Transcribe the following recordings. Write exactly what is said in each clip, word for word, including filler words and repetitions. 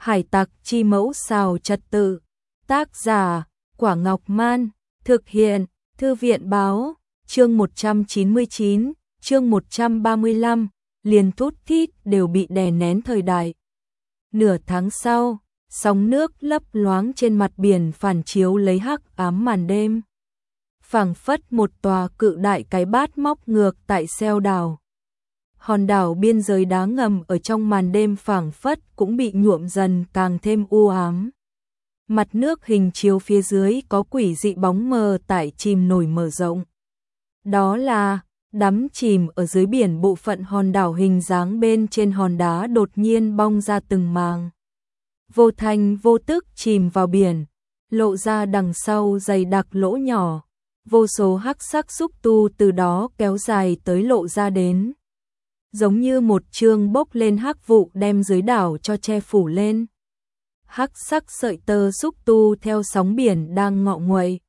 Hải tặc chi mẫu xào trật tự. Tác giả, Quả Ngọc Man. Thực hiện, Thư viện Báo. Chương một trăm chín mươi chín, chương một trăm ba mươi lăm, liền thút thít đều bị đè nén thời đại. Nửa tháng sau, sóng nước lấp loáng trên mặt biển phản chiếu lấy hắc ám màn đêm. Phảng phất một tòa cự đại cái bát móc ngược tại Seo đảo. Hòn đảo biên giới đá ngầm ở trong màn đêm phảng phất cũng bị nhuộm dần càng thêm u ám. Mặt nước hình chiếu phía dưới có quỷ dị bóng mờ tại chìm nổi mở rộng. Đó là đắm chìm ở dưới biển bộ phận hòn đảo, hình dáng bên trên hòn đá đột nhiên bong ra từng màng. Vô thanh vô tức chìm vào biển, lộ ra đằng sau dày đặc lỗ nhỏ, vô số hắc sắc xúc tu từ đó kéo dài tới lộ ra đến. Giống như một chương bốc lên hắc vụ đem dưới đảo cho che phủ lên. Hắc sắc sợi tơ xúc tu theo sóng biển đang ngọ nguậy.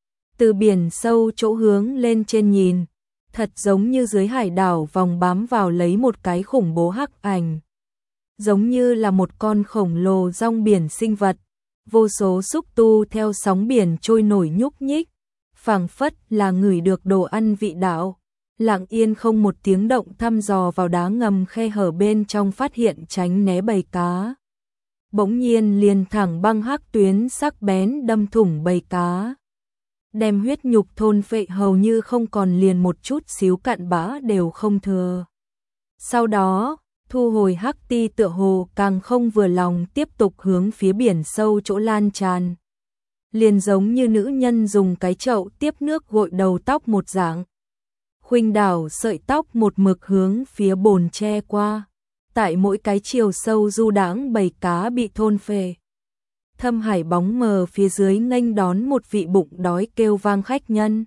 Từ biển sâu chỗ hướng lên trên nhìn, thật giống như dưới hải đảo vòng bám vào lấy một cái khủng bố hắc ảnh. Giống như là một con khổng lồ rong biển sinh vật, vô số xúc tu theo sóng biển trôi nổi nhúc nhích, phảng phất là ngửi được đồ ăn vị đạo, lặng yên không một tiếng động thăm dò vào đá ngầm khe hở bên trong, phát hiện tránh né bầy cá. Bỗng nhiên liền thẳng băng hắc tuyến sắc bén đâm thủng bầy cá, đem huyết nhục thôn phệ hầu như không còn, liền một chút xíu cặn bã đều không thừa. Sau đó, thu hồi hắc ti tựa hồ càng không vừa lòng, tiếp tục hướng phía biển sâu chỗ lan tràn. Liền giống như nữ nhân dùng cái chậu tiếp nước gội đầu tóc một dạng. Khuynh đảo sợi tóc một mực hướng phía bồn che qua. Tại mỗi cái chiều sâu du đãng bầy cá bị thôn phệ. Thâm hải bóng mờ phía dưới nghênh đón một vị bụng đói kêu vang khách nhân.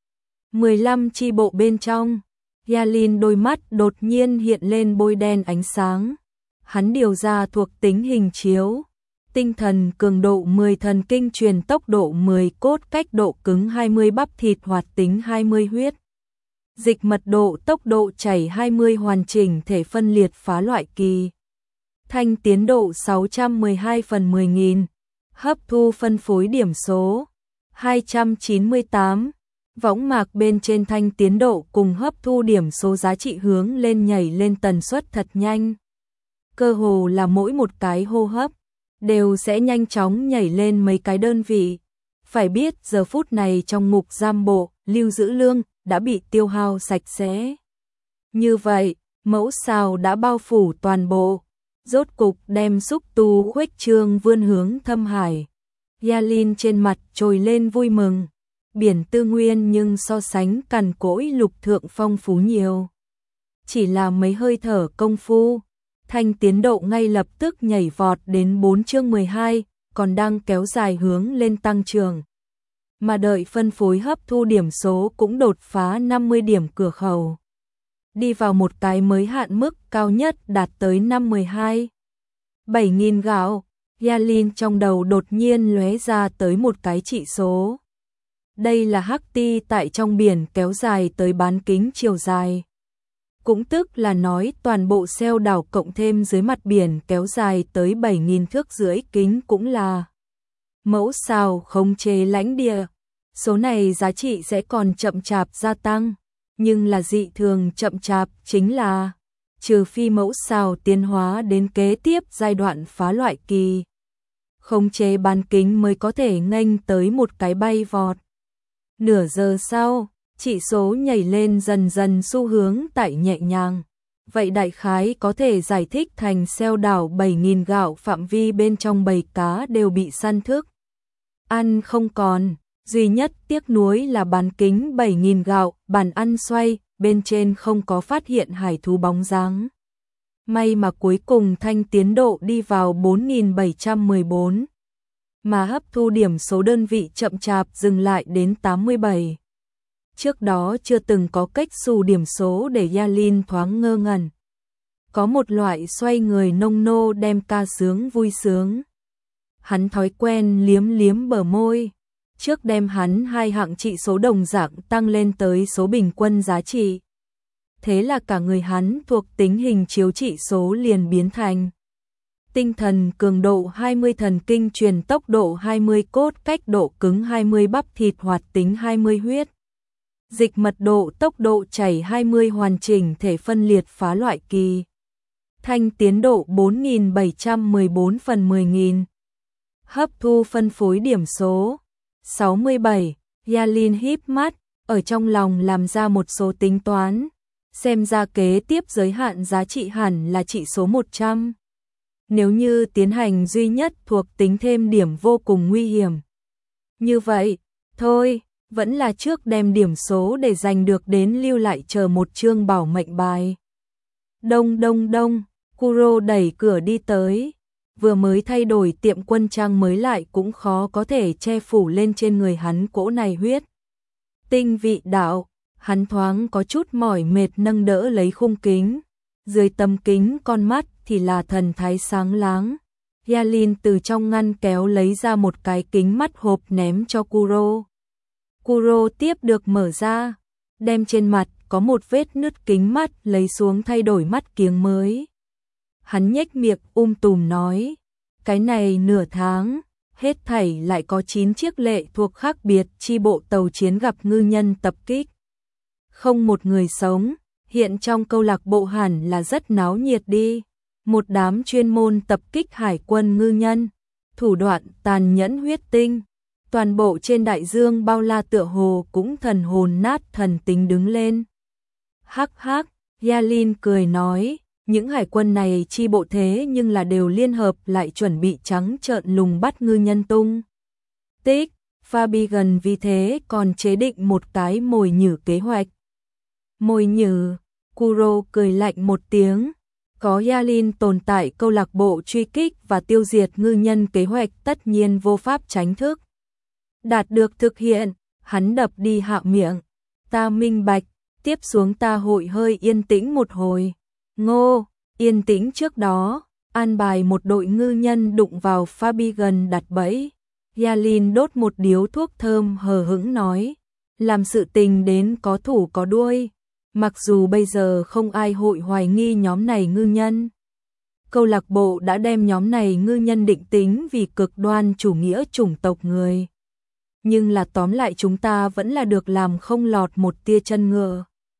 mười lăm chi bộ bên trong, Yalin đôi mắt đột nhiên hiện lên bôi đen ánh sáng. Hắn điều ra thuộc tính hình chiếu. Tinh thần cường độ mười, thần kinh truyền tốc độ mười, cốt cách độ cứng hai mươi, bắp thịt hoạt tính hai mươi, huyết dịch mật độ tốc độ chảy hai mươi, hoàn chỉnh thể phân liệt phá loại kỳ. Thanh tiến độ sáu trăm mười hai phần mười nghìn, hấp thu phân phối điểm số hai trăm chín mươi tám. Võng mạc bên trên thanh tiến độ cùng hấp thu điểm số giá trị hướng lên nhảy lên tần suất thật nhanh. Cơ hồ là mỗi một cái hô hấp đều sẽ nhanh chóng nhảy lên mấy cái đơn vị. Phải biết giờ phút này trong ngục giam bộ, lưu giữ lương đã bị tiêu hao sạch sẽ. Như vậy, mẫu xào đã bao phủ toàn bộ, rốt cục đem xúc tu khuếch trương vươn hướng thâm hải. Yalin trên mặt trồi lên vui mừng. Biển tư nguyên nhưng so sánh cằn cỗi lục thượng phong phú nhiều. Chỉ là mấy hơi thở công phu, thanh tiến độ ngay lập tức nhảy vọt đến bốn chương mười hai, còn đang kéo dài hướng lên tăng trưởng. Mà đợi phân phối hấp thu điểm số cũng đột phá năm mươi điểm cửa khẩu. Đi vào một cái mới hạn mức cao nhất đạt tới năm mười hai. bảy nghìn gạo, Yalin trong đầu đột nhiên lóe ra tới một cái chỉ số. Đây là hắc ti tại trong biển kéo dài tới bán kính chiều dài. Cũng tức là nói toàn bộ Seo đảo cộng thêm dưới mặt biển kéo dài tới bảy nghìn thước rưỡi kính cũng là mẫu xào khống chế lãnh địa. Số này giá trị sẽ còn chậm chạp gia tăng, nhưng là dị thường chậm chạp chính là trừ phi mẫu xào tiến hóa đến kế tiếp giai đoạn phá loại kỳ. Khống chế bán kính mới có thể nghênh tới một cái bay vọt. Nửa giờ sau, chỉ số nhảy lên dần dần xu hướng tại nhẹ nhàng. Vậy đại khái có thể giải thích thành Seo đảo bảy nghìn gạo phạm vi bên trong bầy cá đều bị săn thức. Ăn không còn, duy nhất tiếc nuối là bán kính bảy nghìn gạo, bàn ăn xoay, bên trên không có phát hiện hải thú bóng dáng. May mà cuối cùng thanh tiến độ đi vào bốn nghìn bảy trăm mười bốn. Mà hấp thu điểm số đơn vị chậm chạp dừng lại đến tám mươi bảy. Trước đó chưa từng có cách xù điểm số để Yalin thoáng ngơ ngẩn. Có một loại xoay người nông nô đem ca sướng vui sướng. Hắn thói quen liếm liếm bờ môi. Trước đem hắn hai hạng trị số đồng dạng tăng lên tới số bình quân giá trị. Thế là cả người hắn thuộc tính hình chiếu trị số liền biến thành tinh thần cường độ hai mươi, thần kinh truyền tốc độ hai mươi, cốt cách độ cứng hai mươi, bắp thịt hoạt tính hai mươi, huyết dịch mật độ tốc độ chảy hai mươi, hoàn chỉnh thể phân liệt phá loại kỳ thanh tiến độ bốn nghìn bảy trăm mười bốn phần mười nghìn. Hấp thu phân phối điểm số sáu mươi bảy. Yalin híp mắt, ở trong lòng làm ra một số tính toán, xem ra kế tiếp giới hạn giá trị hẳn là trị số một trăm. Nếu như tiến hành duy nhất thuộc tính thêm điểm vô cùng nguy hiểm. Như vậy, thôi, vẫn là trước đem điểm số để giành được đến lưu lại chờ một chương bảo mệnh bài. Đông đông đông, Kuro đẩy cửa đi tới. Vừa mới thay đổi tiệm quân trang mới lại cũng khó có thể che phủ lên trên người hắn cỗ này huyết tinh vị đạo. Hắn thoáng có chút mỏi mệt nâng đỡ lấy khung kính. Dưới tấm kính con mắt thì là thần thái sáng láng. Yalin từ trong ngăn kéo lấy ra một cái kính mắt hộp ném cho Kuro. Kuro tiếp được mở ra, đem trên mặt có một vết nứt kính mắt lấy xuống thay đổi mắt kiếng mới. Hắn nhếch miệng um tùm nói, cái này nửa tháng, hết thảy lại có chín chiếc lệ thuộc khác biệt chi bộ tàu chiến gặp ngư nhân tập kích. Không một người sống, hiện trong câu lạc bộ hẳn là rất náo nhiệt đi. Một đám chuyên môn tập kích hải quân ngư nhân, thủ đoạn tàn nhẫn huyết tinh. Toàn bộ trên đại dương bao la tựa hồ cũng thần hồn nát thần tính đứng lên. Hắc hắc, Yalin cười nói, những hải quân này chi bộ thế nhưng là đều liên hợp lại chuẩn bị trắng trợn lùng bắt ngư nhân tung tích. Fabian vì thế còn chế định một cái mồi nhử kế hoạch. Mồi nhử, Kuro cười lạnh một tiếng. Có Yalin tồn tại, câu lạc bộ truy kích và tiêu diệt ngư nhân kế hoạch tất nhiên vô pháp tránh thức đạt được thực hiện. Hắn đập đi hạ miệng, ta minh bạch, tiếp xuống ta hội hơi yên tĩnh một hồi. Ngô, yên tĩnh trước đó, an bài một đội ngư nhân đụng vào Fabian đặt bẫy. Yalin đốt một điếu thuốc thơm hờ hững nói, làm sự tình đến có thủ có đuôi. Mặc dù bây giờ không ai hội hoài nghi nhóm này ngư nhân. Câu lạc bộ đã đem nhóm này ngư nhân định tính vì cực đoan chủ nghĩa chủng tộc người. Nhưng là tóm lại chúng ta vẫn là được làm không lọt một tia chân ngựa.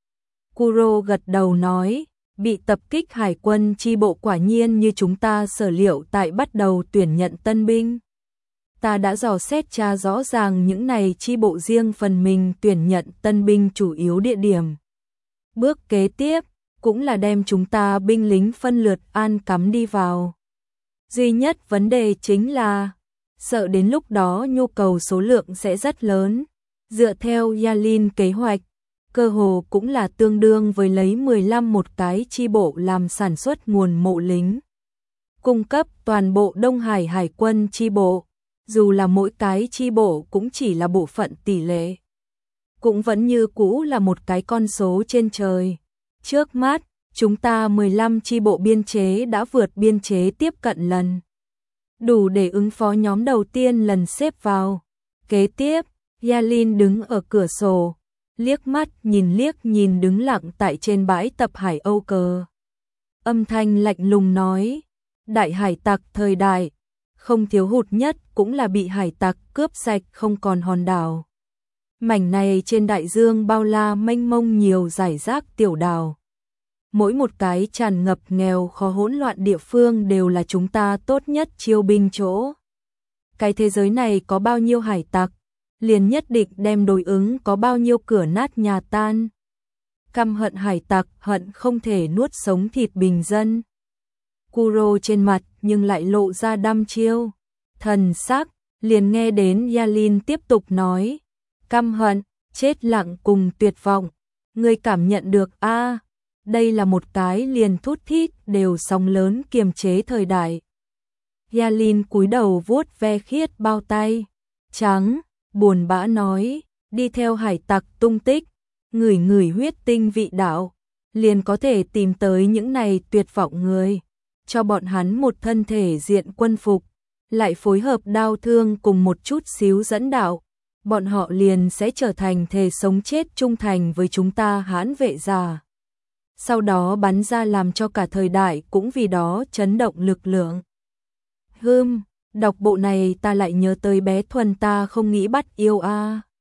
Kuro gật đầu nói, bị tập kích hải quân chi bộ quả nhiên như chúng ta sở liệu tại bắt đầu tuyển nhận tân binh. Ta đã dò xét tra rõ ràng những này chi bộ riêng phần mình tuyển nhận tân binh chủ yếu địa điểm. Bước kế tiếp, cũng là đem chúng ta binh lính phân lượt an cắm đi vào. Duy nhất vấn đề chính là, sợ đến lúc đó nhu cầu số lượng sẽ rất lớn. Dựa theo Yalin kế hoạch, cơ hồ cũng là tương đương với lấy mười lăm một cái chi bộ làm sản xuất nguồn mộ lính. Cung cấp toàn bộ Đông Hải Hải quân chi bộ, dù là mỗi cái chi bộ cũng chỉ là bộ phận tỷ lệ. Cũng vẫn như cũ là một cái con số trên trời. Trước mắt, chúng ta mười lăm chi bộ biên chế đã vượt biên chế tiếp cận lần. Đủ để ứng phó nhóm đầu tiên lần xếp vào. Kế tiếp, Yalin đứng ở cửa sổ, liếc mắt nhìn liếc nhìn đứng lặng tại trên bãi tập Hải Âu cờ. Âm thanh lạnh lùng nói, đại hải tặc thời đại, không thiếu hụt nhất cũng là bị hải tặc cướp sạch không còn hòn đảo. Mảnh này trên đại dương bao la mênh mông nhiều rải rác tiểu đảo. Mỗi một cái tràn ngập nghèo khó hỗn loạn địa phương đều là chúng ta tốt nhất chiêu binh chỗ. Cái thế giới này có bao nhiêu hải tặc, liền nhất định đem đối ứng có bao nhiêu cửa nát nhà tan. Căm hận hải tặc, hận không thể nuốt sống thịt bình dân. Kuro trên mặt nhưng lại lộ ra đăm chiêu. Thần sắc, liền nghe đến Yalin tiếp tục nói. Căm hận, chết lặng cùng tuyệt vọng. Ngươi cảm nhận được a à, đây là một cái liền thút thít đều sóng lớn kiềm chế thời đại. Yalin cúi đầu vuốt ve khiết bao tay trắng, buồn bã nói, đi theo hải tặc tung tích, ngửi ngửi huyết tinh vị đạo, liền có thể tìm tới những này tuyệt vọng người, cho bọn hắn một thân thể diện quân phục, lại phối hợp đao thương cùng một chút xíu dẫn đạo, bọn họ liền sẽ trở thành thề sống chết trung thành với chúng ta hãn vệ giả. Sau đó bắn ra làm cho cả thời đại cũng vì đó chấn động lực lượng. Hừm, đọc bộ này ta lại nhớ tới bé Thuần, ta không nghĩ bắt yêu a.